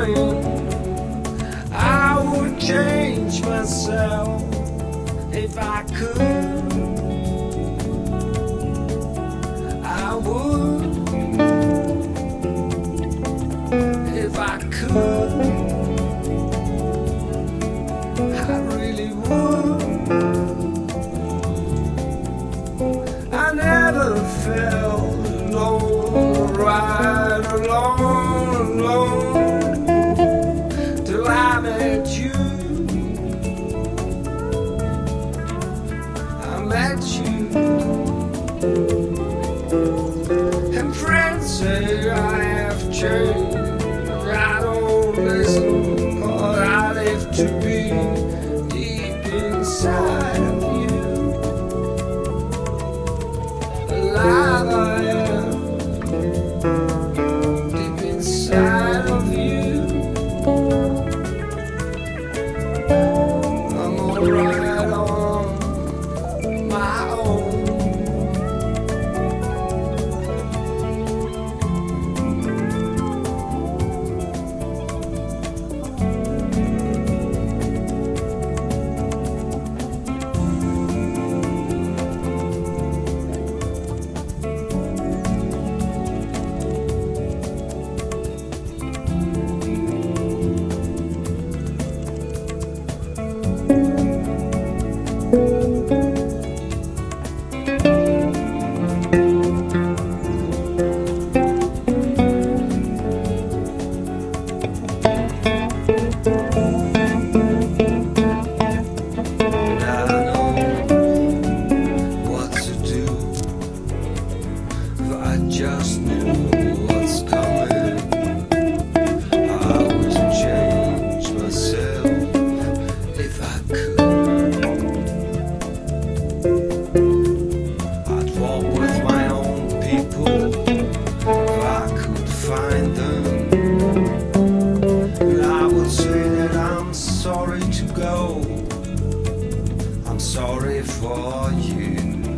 morning, I would change myself if I could. I would if I could. I really would. I never felt alone, right alone, alone, till I met you. I met you, and friends say I have changed. I don't listen, but I live to be deep inside of you. Alive I am, deep inside of you. I'm alright on my own. Just knew what's coming. I would change myself if I could. I'd walk with my own people if I could find them. And I would say that I'm sorry to go. I'm sorry for you.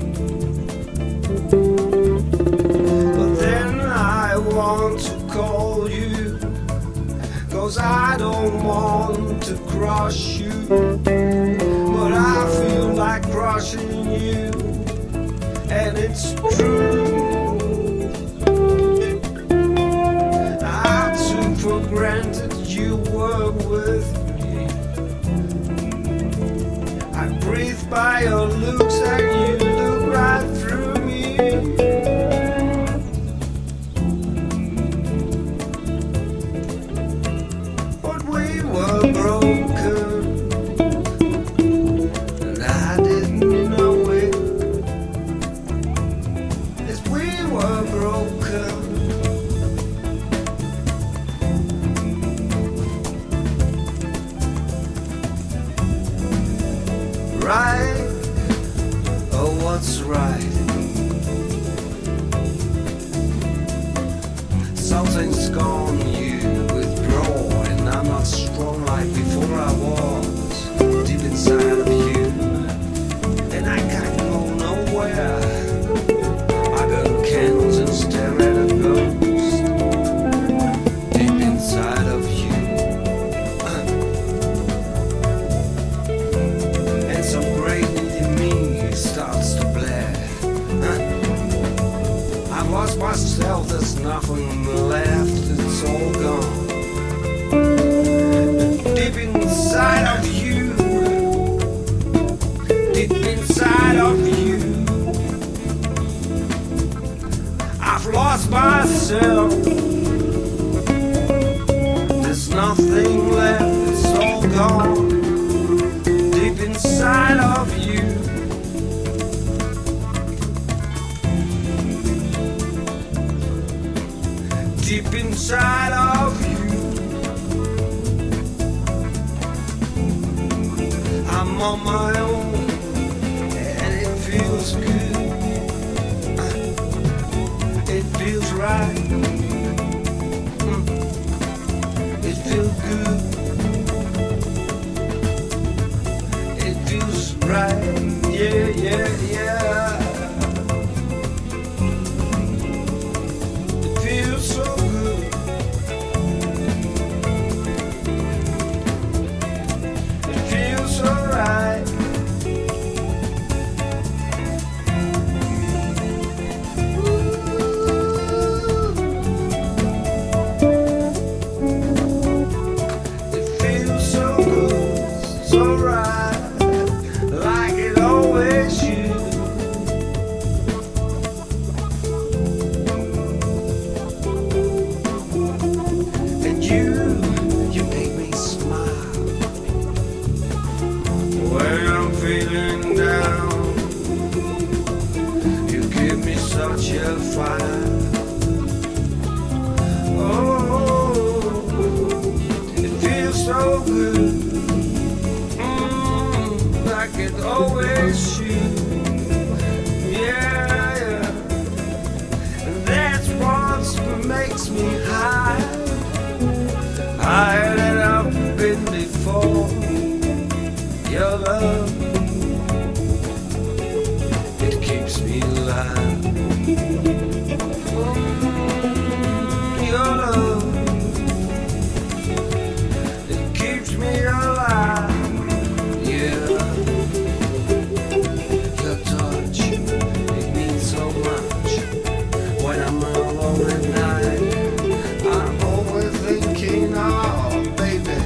Want to call you, 'cause I don't want to crush you, but I feel like crushing you, and it's true. I took for granted you were with me. I breathe by your looks and you look right through me. Broken, and I didn't know it. As we were broken, right? Oh, what's right? Something's gone, you withdraw. I'm not strong like before I was, deep inside of you, and I can't go nowhere. I burn candles and stare at a ghost, deep inside of you. And some great in me starts to blare. I lost myself, there's nothing left, it's all gone. Deep inside of you, deep inside of you, I've lost myself. There's nothing left, it's all gone. Deep inside of you, deep inside of you. I'm on my own, and it feels good. It feels right. It feels good. It feels right. Yeah, yeah, yeah. It feels so good. so good, like it always should. Yeah, yeah. And that's what makes me high, higher than I've been before. Your love, it keeps me alive. Your love, it keeps me alive. Yeah, your touch, it means so much. When I'm alone at night, I'm always thinking, oh baby,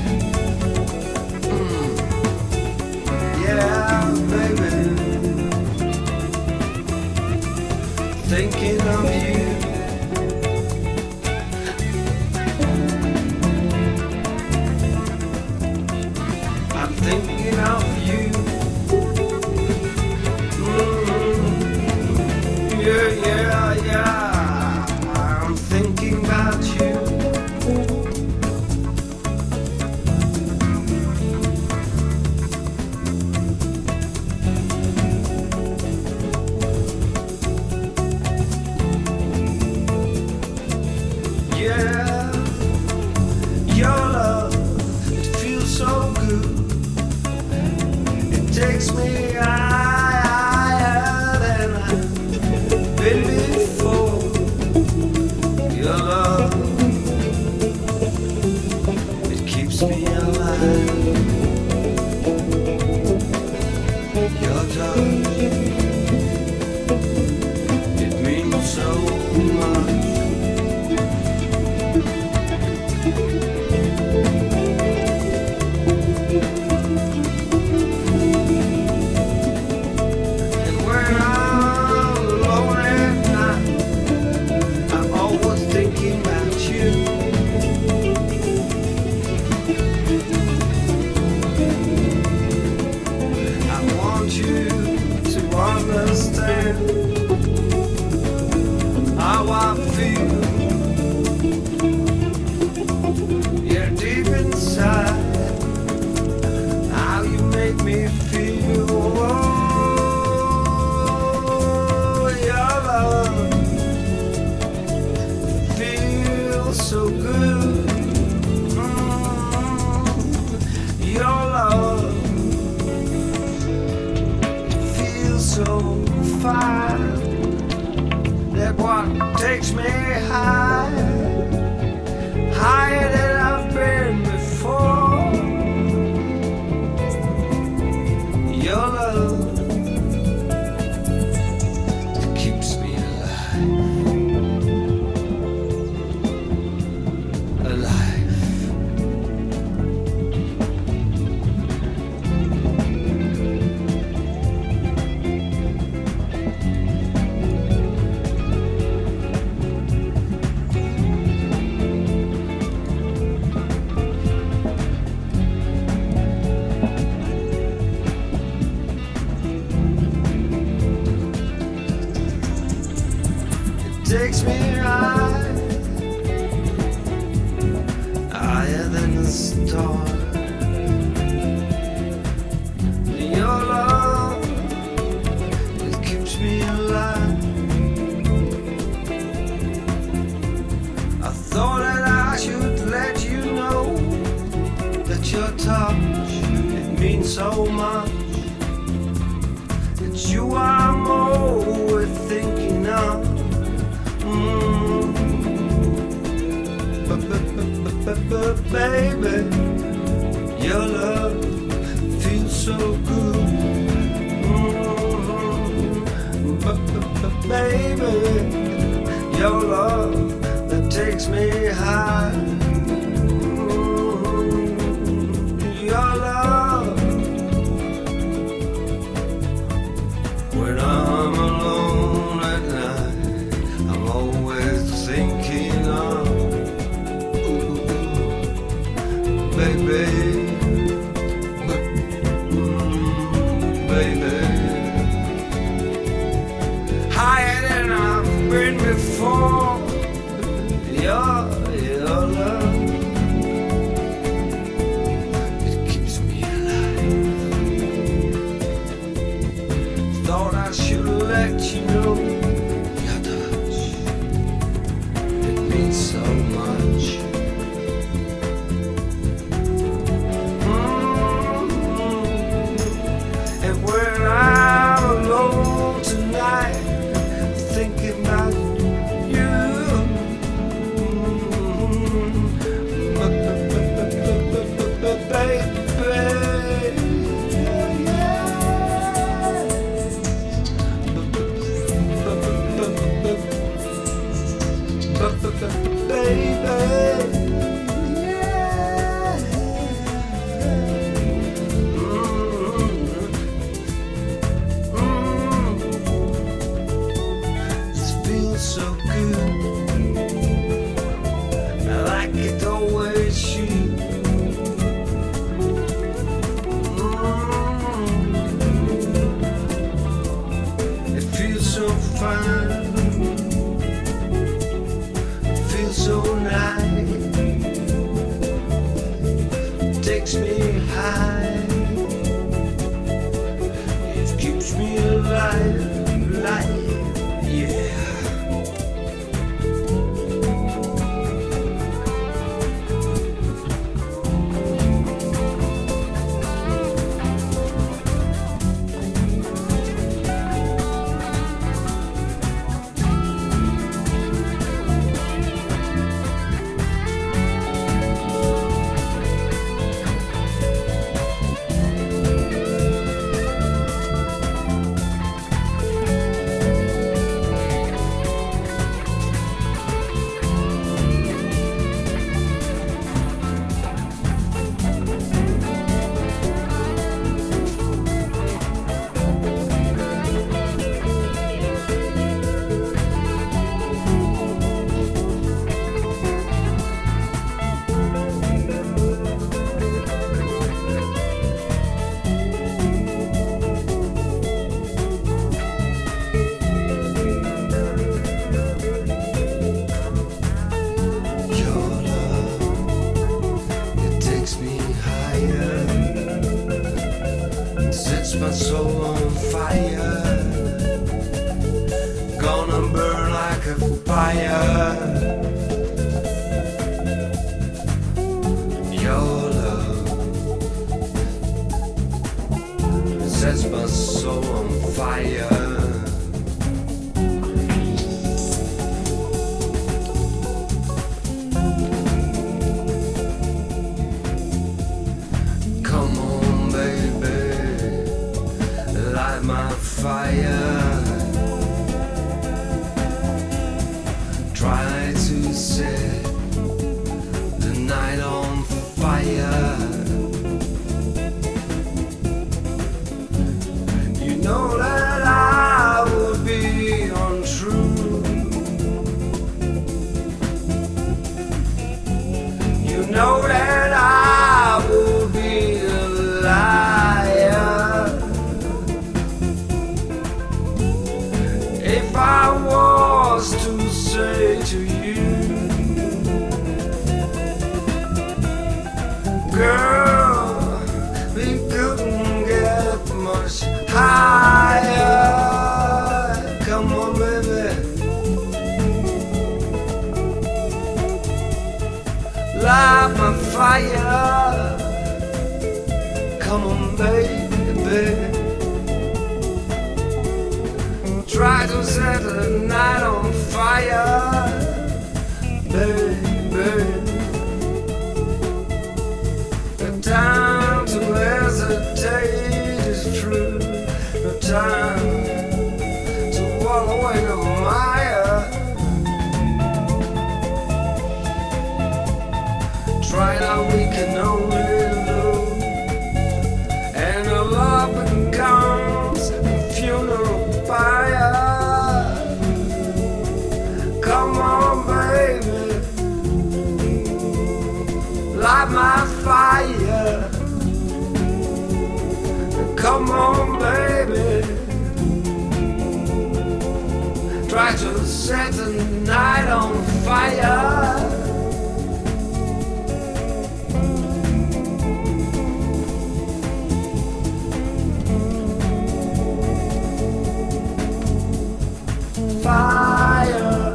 yeah baby, thinking of you. I'm thinking of you. Yeah, yeah, yeah. I'm thinking about you. Yeah, your love, it feels so good. It takes me higher than I've been before. Your love, it keeps me alive. Your touch, it means so much. How I feel, yeah, deep inside, how you make me feel. Oh, your love feels so good. Your love feels so fine. That what takes me high, higher than I've been before. Your love, it keeps me alive, alive. Takes me high, higher than the stars. Your love, it keeps me alive. I thought that I should let you know that your touch, it means so much. It's you I'm always thinking of. Baby, your love feels so good. Baby, your love that takes me high. Your love, when I'm alone at night, I'm always thinking of. Baby, baby, higher than I've been before. Your love, sets my soul on fire. Gonna burn like a fire. Your love sets my soul on fire. Come on, baby, light my fire. Try to set the night on fire. You know that I would be untrue. You know that I would be a liar if I was to say to you, girl, we couldn't get much higher. Come on, baby, light my fire. Come on, baby, try to set the night on fire, baby. The time to hesitate is through. The time to walk away the mire. Try now, we can only lose, and our love becomes a funeral fire. Come on, baby, light my fire. Come on, baby, try to set the night on fire. Fire,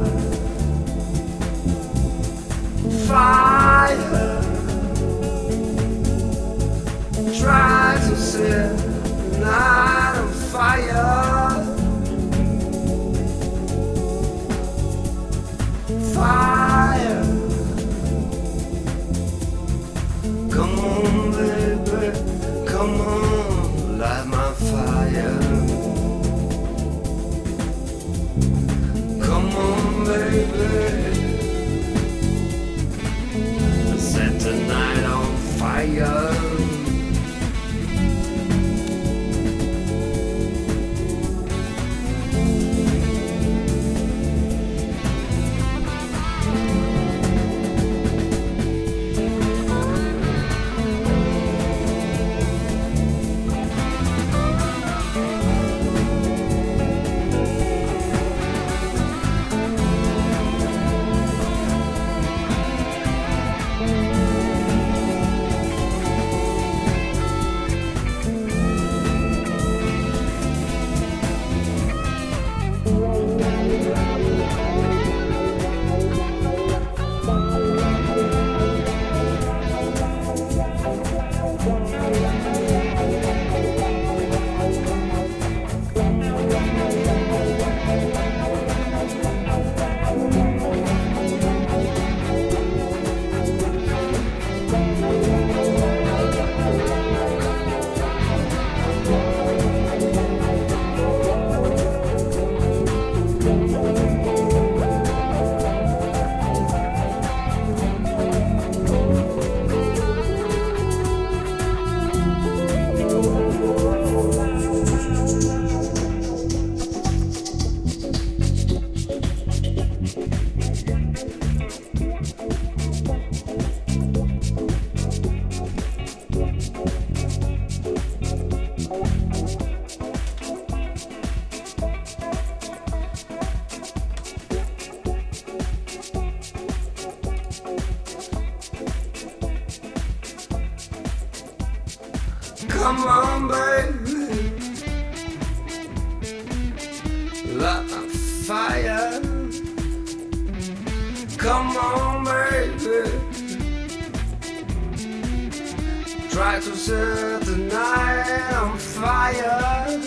fire, try to set the night on fire. Fire, come on, baby, come on, light my fire. Come on, baby, set the night on fire. Come on, baby, Come on, baby. Try to set the night on fire.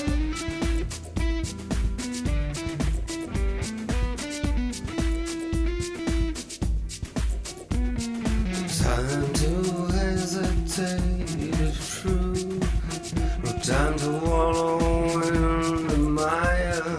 Time to hesitate, it's true. No time to wallow in the mire.